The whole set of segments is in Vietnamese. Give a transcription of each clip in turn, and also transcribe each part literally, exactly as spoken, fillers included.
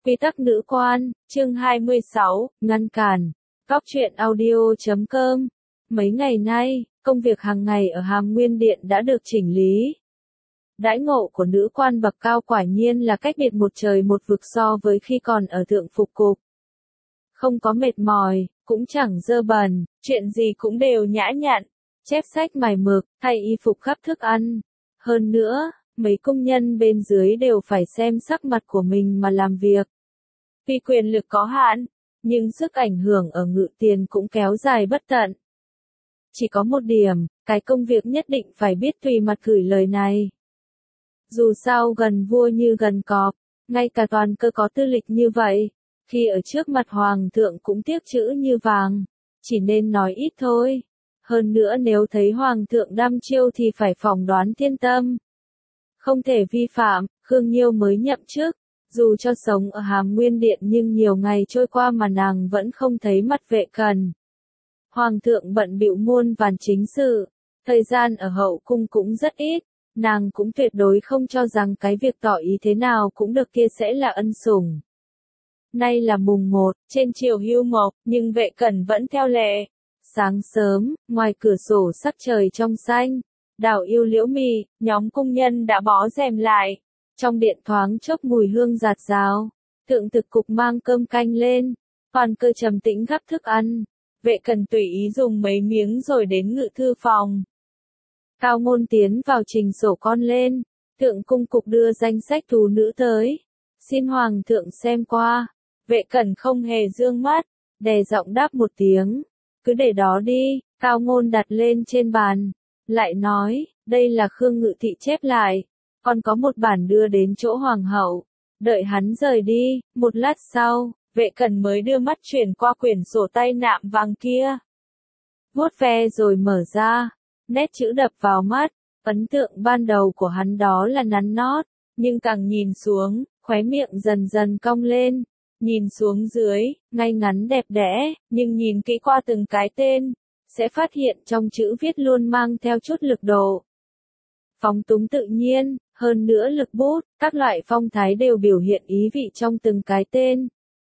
Quy tắc nữ quan, chương hai mươi sáu, ngăn cản. Góc truyện audio chấm com. Mấy ngày nay, công việc hàng ngày ở Hàm Nguyên Điện đã được chỉnh lý. Đãi ngộ của nữ quan bậc cao quả nhiên là cách biệt một trời một vực so với khi còn ở thượng phục cục. Không có mệt mỏi, cũng chẳng dơ bẩn, chuyện gì cũng đều nhã nhặn, chép sách mài mực, thay y phục gắp thức ăn. Hơn nữa, mấy công nhân bên dưới đều phải xem sắc mặt của mình mà làm việc. Tuy quyền lực có hạn, nhưng sức ảnh hưởng ở Ngự Tiền cũng kéo dài bất tận. Chỉ có một điểm, cái công việc nhất định phải biết tùy mặt gửi lời này. Dù sao gần vua như gần cọp, ngay cả toàn cơ có tư lịch như vậy, khi ở trước mặt hoàng thượng cũng tiếc chữ như vàng, chỉ nên nói ít thôi. Hơn nữa nếu thấy hoàng thượng đăm chiêu thì phải phỏng đoán thiên tâm. Không thể vi phạm, Khương Nhiêu mới nhậm chức, dù cho sống ở Hàm Nguyên Điện nhưng nhiều ngày trôi qua mà nàng vẫn không thấy mặt Vệ Cần. Hoàng thượng bận bịu muôn vàn chính sự, thời gian ở hậu cung cũng rất ít, nàng cũng tuyệt đối không cho rằng cái việc tỏ ý thế nào cũng được kia sẽ là ân sủng. Nay là mùng một, trên triều hưu mộc, nhưng Vệ Cần vẫn theo lệ. Sáng sớm, ngoài cửa sổ sắc trời trong xanh, đào yêu liễu mì, nhóm cung nhân đã bó rèm lại. Trong điện thoáng chốc mùi hương rạt rào, thượng thực cục mang cơm canh lên, Hoàn Cơ trầm tĩnh gắp thức ăn. Vệ Cần tùy ý dùng mấy miếng rồi đến ngự thư phòng. Cao Ngôn tiến vào trình sổ con lên, thượng cung cục đưa danh sách thú nữ tới. Xin hoàng thượng xem qua. Vệ Cần không hề dương mắt, đè giọng đáp một tiếng. Cứ để đó đi, Cao Ngôn đặt lên trên bàn. Lại nói, đây là Khương Ngự Thị chép lại. Còn có một bản đưa đến chỗ hoàng hậu. Đợi hắn rời đi, một lát sau, Vệ Cần mới đưa mắt chuyển qua quyển sổ tay nạm vàng kia. Vuốt ve rồi mở ra, nét chữ đập vào mắt, ấn tượng ban đầu của hắn đó là nắn nót, nhưng càng nhìn xuống, khóe miệng dần dần cong lên, nhìn xuống dưới, ngay ngắn đẹp đẽ, nhưng nhìn kỹ qua từng cái tên, sẽ phát hiện trong chữ viết luôn mang theo chút lực độ. Phóng túng tự nhiên, hơn nữa lực bút, các loại phong thái đều biểu hiện ý vị trong từng cái tên.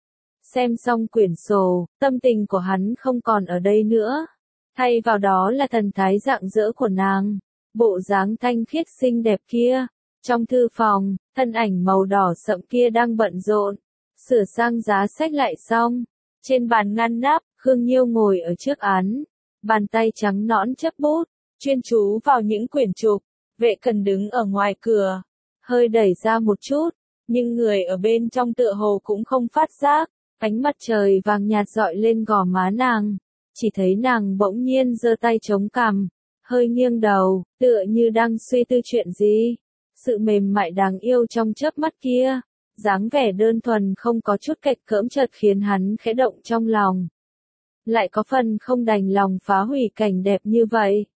Xem xong quyển sổ, tâm tình của hắn không còn ở đây nữa. Thay vào đó là thần thái rạng rỡ của nàng, bộ dáng thanh khiết xinh đẹp kia. Trong thư phòng, thân ảnh màu đỏ sậm kia đang bận rộn, sửa sang giá sách lại xong. Trên bàn ngăn nắp, Khương Nhiêu ngồi ở trước án, bàn tay trắng nõn chấp bút, chuyên chú vào những quyển trục. Vệ Cần đứng ở ngoài cửa, hơi đẩy ra một chút, nhưng người ở bên trong tựa hồ cũng không phát giác. Ánh mặt trời vàng nhạt dọi lên gò má nàng, chỉ thấy nàng bỗng nhiên giơ tay chống cằm, hơi nghiêng đầu, tựa như đang suy tư chuyện gì. Sự mềm mại đáng yêu trong chớp mắt kia, dáng vẻ đơn thuần không có chút kệch cỡm chợt khiến hắn khẽ động trong lòng. Lại có phần không đành lòng phá hủy cảnh đẹp như vậy.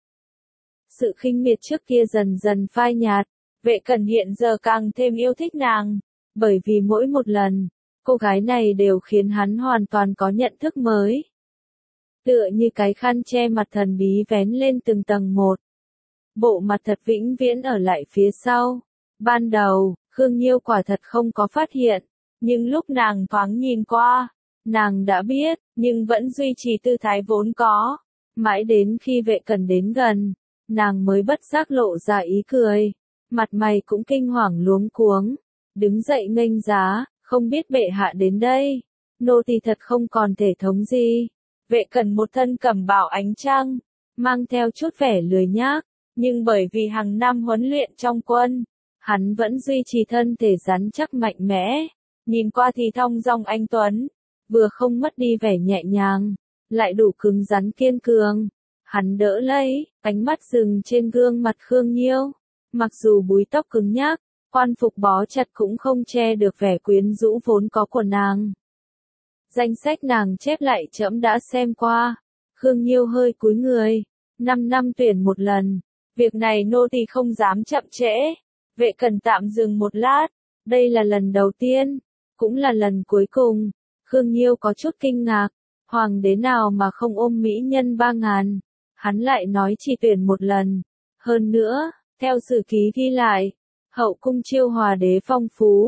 Sự khinh miệt trước kia dần dần phai nhạt, Vệ Cần hiện giờ càng thêm yêu thích nàng, bởi vì mỗi một lần, cô gái này đều khiến hắn hoàn toàn có nhận thức mới. Tựa như cái khăn che mặt thần bí vén lên từng tầng một. Bộ mặt thật vĩnh viễn ở lại phía sau. Ban đầu, Khương Nhiêu quả thật không có phát hiện, nhưng lúc nàng thoáng nhìn qua, nàng đã biết, nhưng vẫn duy trì tư thái vốn có. Mãi đến khi Vệ Cần đến gần, nàng mới bất giác lộ ra ý cười, mặt mày cũng kinh hoàng luống cuống, đứng dậy nghênh giá, không biết bệ hạ đến đây, nô tỳ thật không còn thể thống gì. Vệ Cần một thân cẩm bào ánh trăng, mang theo chút vẻ lười nhác, nhưng bởi vì hàng năm huấn luyện trong quân, hắn vẫn duy trì thân thể rắn chắc mạnh mẽ, nhìn qua thì thong dong anh tuấn, vừa không mất đi vẻ nhẹ nhàng, lại đủ cứng rắn kiên cường. Hắn đỡ lấy, ánh mắt dừng trên gương mặt Khương Nhiêu, mặc dù búi tóc cứng nhắc, quan phục bó chặt cũng không che được vẻ quyến rũ vốn có của nàng. Danh sách nàng chép lại trẫm đã xem qua. Khương Nhiêu hơi cúi người, năm năm tuyển một lần, việc này nô tỳ không dám chậm trễ. Vệ Cần tạm dừng một lát, đây là lần đầu tiên, cũng là lần cuối cùng. Khương Nhiêu có chút kinh ngạc, hoàng đế nào mà không ôm mỹ nhân ba ngàn, hắn lại nói chỉ tuyển một lần. Hơn nữa, theo sử ký ghi lại, hậu cung chiêu hòa đế phong phú,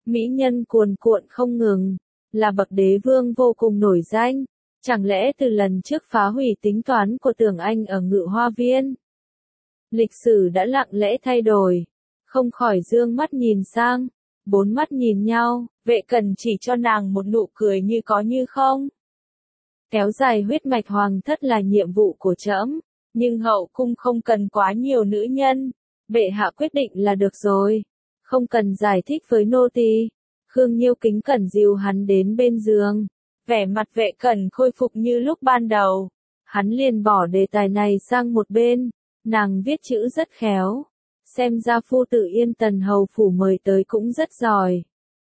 mỹ nhân cuồn cuộn không ngừng, là bậc đế vương vô cùng nổi danh. Chẳng lẽ từ lần trước phá hủy tính toán của Tưởng Anh ở Ngự Hoa Viên, lịch sử đã lặng lẽ thay đổi? Không khỏi dương mắt nhìn sang, bốn mắt nhìn nhau, Vệ Cẩn chỉ cho nàng một nụ cười như có như không. Kéo dài huyết mạch hoàng thất là nhiệm vụ của trẫm, nhưng hậu cung không cần quá nhiều nữ nhân, bệ hạ quyết định là được rồi, không cần giải thích với nô tỳ. Khương Nhiêu kính cẩn dìu hắn đến bên giường, vẻ mặt Vệ Cẩn khôi phục như lúc ban đầu. Hắn liền bỏ đề tài này sang một bên, nàng viết chữ rất khéo, xem ra phu tử Yên Tần hầu phủ mời tới cũng rất giỏi,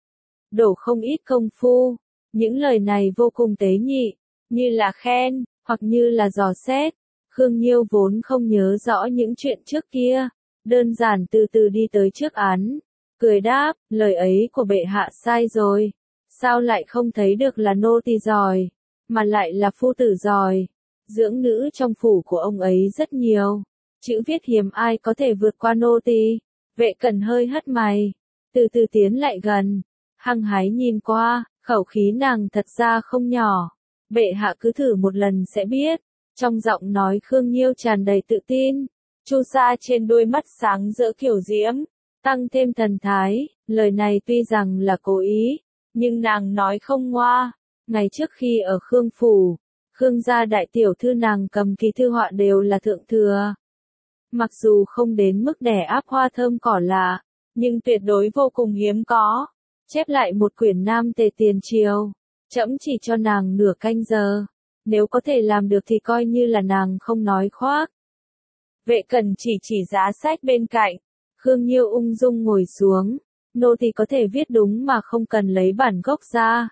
đổ không ít công phu. Những lời này vô cùng tế nhị, như là khen, hoặc như là dò xét. Khương Nhiêu vốn không nhớ rõ những chuyện trước kia, đơn giản từ từ đi tới trước án, cười đáp, lời ấy của bệ hạ sai rồi, sao lại không thấy được là nô tỳ giỏi, mà lại là phu tử giỏi. Dưỡng nữ trong phủ của ông ấy rất nhiều, chữ viết hiếm ai có thể vượt qua nô tỳ. Vệ Cẩn hơi hất mày, từ từ tiến lại gần, hăng hái nhìn qua, khẩu khí nàng thật ra không nhỏ. Bệ hạ cứ thử một lần sẽ biết. Trong giọng nói Khương Nhiêu tràn đầy tự tin, chu sa trên đôi mắt sáng rỡ kiểu diễm, tăng thêm thần thái. Lời này tuy rằng là cố ý, nhưng nàng nói không ngoa. Ngày trước khi ở Khương phủ, Khương gia đại tiểu thư nàng cầm kỳ thư họa đều là thượng thừa. Mặc dù không đến mức đẻ áp hoa thơm cỏ lạ, nhưng tuyệt đối vô cùng hiếm có. Chép lại một quyển Nam Tề tiền triều, trẫm chỉ cho nàng nửa canh giờ. Nếu có thể làm được thì coi như là nàng không nói khoác. Vệ Cẩn chỉ chỉ giá sách bên cạnh. Khương Nhiêu ung dung ngồi xuống. Nô tỳ có thể viết đúng mà không cần lấy bản gốc ra.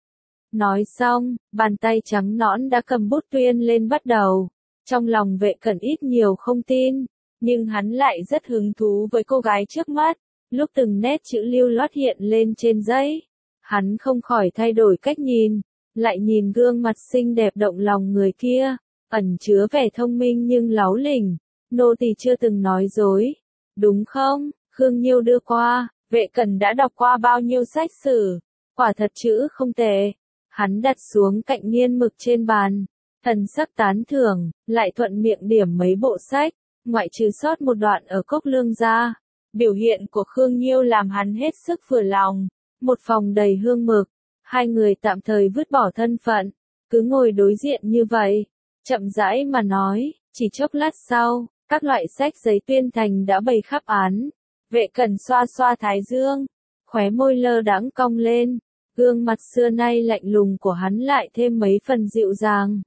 Nói xong, bàn tay trắng nõn đã cầm bút tuyên lên bắt đầu. Trong lòng Vệ Cẩn ít nhiều không tin, nhưng hắn lại rất hứng thú với cô gái trước mắt. Lúc từng nét chữ lưu loát hiện lên trên giấy, hắn không khỏi thay đổi cách nhìn. Lại nhìn gương mặt xinh đẹp động lòng người kia, ẩn chứa vẻ thông minh nhưng láu lỉnh. Nô tỳ chưa từng nói dối, đúng không? Khương Nhiêu đưa qua, Vệ Cẩn đã đọc qua bao nhiêu sách sử, quả thật chữ không tệ. Hắn đặt xuống cạnh nghiên mực trên bàn, thần sắc tán thưởng, lại thuận miệng điểm mấy bộ sách, ngoại trừ sót một đoạn ở Cốc Lương ra. Biểu hiện của Khương Nhiêu làm hắn hết sức vừa lòng. Một phòng đầy hương mực. Hai người tạm thời vứt bỏ thân phận, cứ ngồi đối diện như vậy, chậm rãi mà nói. Chỉ chốc lát sau, các loại sách giấy tuyên thành đã bày khắp án. Vệ Cẩn xoa xoa thái dương, khóe môi lơ đãng cong lên, gương mặt xưa nay lạnh lùng của hắn lại thêm mấy phần dịu dàng.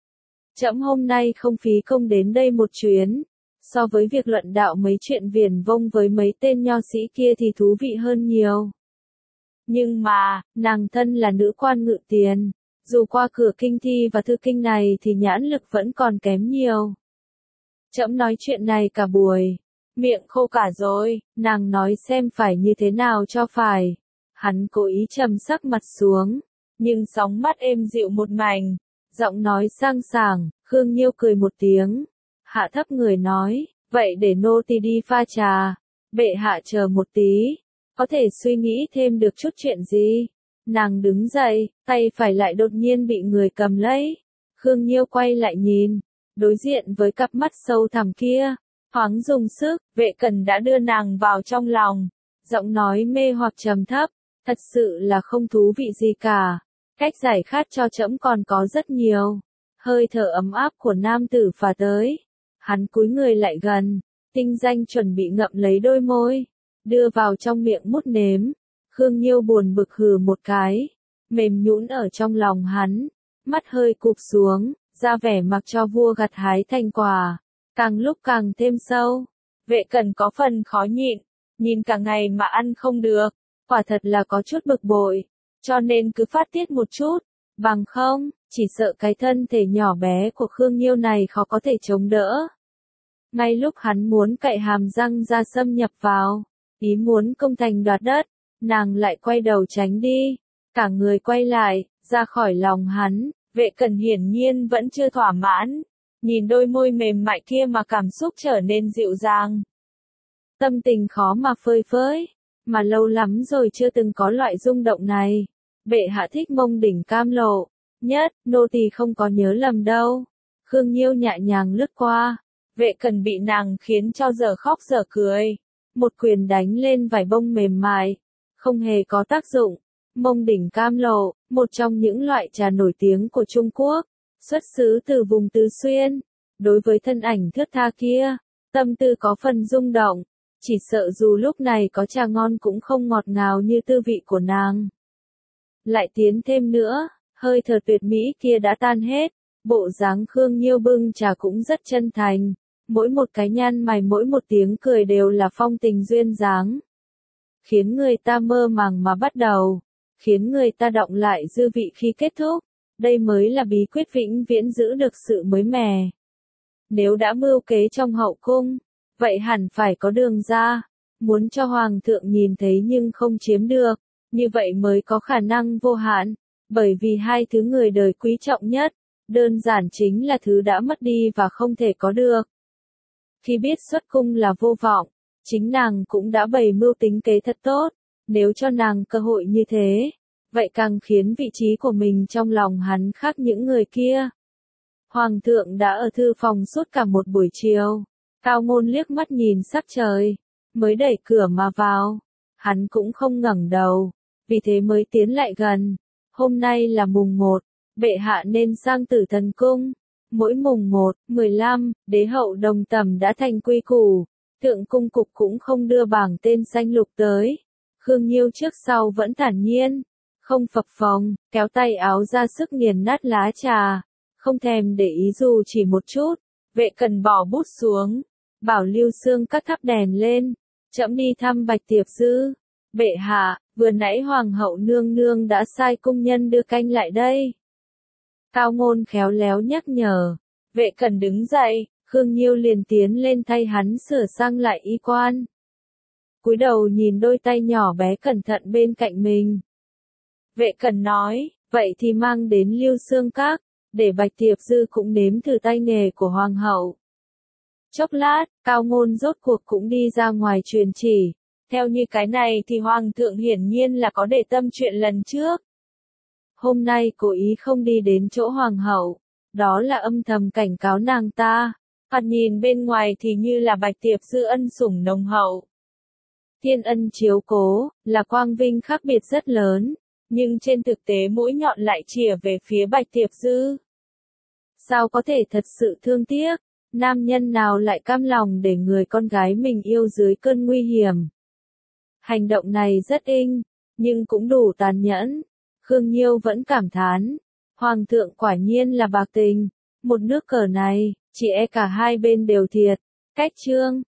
Trẫm hôm nay không phí công đến đây một chuyến, so với việc luận đạo mấy chuyện viển vông với mấy tên nho sĩ kia thì thú vị hơn nhiều. Nhưng mà, nàng thân là nữ quan ngự tiền, dù qua cửa kinh thi và thư kinh này thì nhãn lực vẫn còn kém nhiều. Trẫm nói chuyện này cả buổi, miệng khô cả rồi, nàng nói xem phải như thế nào cho phải. Hắn cố ý trầm sắc mặt xuống, nhưng sóng mắt êm dịu một mảnh, giọng nói sang sảng. Khương Nhiêu cười một tiếng, hạ thấp người nói, vậy để nô tỳ đi pha trà, bệ hạ chờ một tí. Có thể suy nghĩ thêm được chút chuyện gì? Nàng đứng dậy, tay phải lại đột nhiên bị người cầm lấy. Khương Nhiêu quay lại nhìn, đối diện với cặp mắt sâu thẳm kia, thoáng dùng sức. Vệ Cẩn đã đưa nàng vào trong lòng, giọng nói mê hoặc trầm thấp, thật sự là không thú vị gì cả. Cách giải khát cho trẫm còn có rất nhiều. Hơi thở ấm áp của nam tử phả tới. Hắn cúi người lại gần, tinh danh chuẩn bị ngậm lấy đôi môi, đưa vào trong miệng mút nếm. Khương Nhiêu buồn bực hừ một cái, mềm nhũn ở trong lòng hắn, mắt hơi cụp xuống, ra vẻ mặc cho vua gặt hái thành quả, càng lúc càng thêm sâu. Vệ Cẩn có phần khó nhịn, nhìn cả ngày mà ăn không được, quả thật là có chút bực bội, cho nên cứ phát tiết một chút, bằng không, chỉ sợ cái thân thể nhỏ bé của Khương Nhiêu này khó có thể chống đỡ. Ngay lúc hắn muốn cạy hàm răng ra xâm nhập vào, ý muốn công thành đoạt đất, nàng lại quay đầu tránh đi, cả người quay lại, ra khỏi lòng hắn. Vệ Cẩn hiển nhiên vẫn chưa thỏa mãn, nhìn đôi môi mềm mại kia mà cảm xúc trở nên dịu dàng. Tâm tình khó mà phơi phới, mà lâu lắm rồi chưa từng có loại rung động này. Bệ hạ thích mông đỉnh cam lộ nhất, nô tỳ không có nhớ lầm đâu. Khương Nhiêu nhẹ nhàng lướt qua, Vệ Cẩn bị nàng khiến cho dở khóc dở cười. Một quyền đánh lên vải bông mềm mại, không hề có tác dụng. Mông đỉnh cam lộ, một trong những loại trà nổi tiếng của Trung Quốc, xuất xứ từ vùng Tứ Xuyên. Đối với thân ảnh thướt tha kia, tâm tư có phần rung động, chỉ sợ dù lúc này có trà ngon cũng không ngọt ngào như tư vị của nàng. Lại tiến thêm nữa, hơi thở tuyệt mỹ kia đã tan hết, bộ dáng Khương Nhiêu bưng trà cũng rất chân thành, mỗi một cái nhăn mày mỗi một tiếng cười đều là phong tình duyên dáng, khiến người ta mơ màng mà bắt đầu, khiến người ta động lại dư vị khi kết thúc. Đây mới là bí quyết vĩnh viễn giữ được sự mới mẻ. Nếu đã mưu kế trong hậu cung, vậy hẳn phải có đường ra, muốn cho hoàng thượng nhìn thấy nhưng không chiếm được, như vậy mới có khả năng vô hạn, bởi vì hai thứ người đời quý trọng nhất, đơn giản chính là thứ đã mất đi và không thể có được. Khi biết xuất cung là vô vọng, chính nàng cũng đã bày mưu tính kế thật tốt, nếu cho nàng cơ hội như thế, vậy càng khiến vị trí của mình trong lòng hắn khác những người kia. Hoàng thượng đã ở thư phòng suốt cả một buổi chiều, Cao Ngôn liếc mắt nhìn sắc trời, mới đẩy cửa mà vào, hắn cũng không ngẩng đầu, vì thế mới tiến lại gần. Hôm nay là mùng một, bệ hạ nên sang Tử Thần Cung. Mỗi mùng một, mười lăm, đế hậu đồng tầm đã thành quy củ, thượng cung cục cũng không đưa bảng tên danh lục tới. Khương Nhiêu trước sau vẫn thản nhiên, không phập phồng, kéo tay áo ra sức nghiền nát lá trà, không thèm để ý dù chỉ một chút. Vệ Cẩn bỏ bút xuống, bảo Lưu Xương cắt thắp đèn lên, trẫm đi thăm Bạch Tiệp Dư. Bệ hạ, vừa nãy hoàng hậu nương nương đã sai cung nhân đưa canh lại đây. Cao Ngôn khéo léo nhắc nhở. Vệ Cẩn đứng dậy, Khương Nhiêu liền tiến lên thay hắn sửa sang lại y quan. Cúi đầu nhìn đôi tay nhỏ bé cẩn thận bên cạnh mình. Vệ Cẩn nói, vậy thì mang đến Lưu Xương Các, để Bạch Tiệp Dư cũng nếm thử tay nghề của hoàng hậu. Chốc lát, Cao Ngôn rốt cuộc cũng đi ra ngoài truyền chỉ. Theo như cái này thì hoàng thượng hiển nhiên là có để tâm chuyện lần trước. Hôm nay cố ý không đi đến chỗ hoàng hậu, đó là âm thầm cảnh cáo nàng ta. Thoạt nhìn bên ngoài thì như là Bạch Tiệp Dư ân sủng nồng hậu. Thiên ân chiếu cố, là quang vinh khác biệt rất lớn, nhưng trên thực tế mũi nhọn lại chìa về phía Bạch Tiệp Dư. Sao có thể thật sự thương tiếc, nam nhân nào lại cam lòng để người con gái mình yêu dưới cơn nguy hiểm. Hành động này rất inh, nhưng cũng đủ tàn nhẫn. Khương Nhiêu vẫn cảm thán, hoàng thượng quả nhiên là bạc tình, một nước cờ này, chỉ e cả hai bên đều thiệt. Cách chương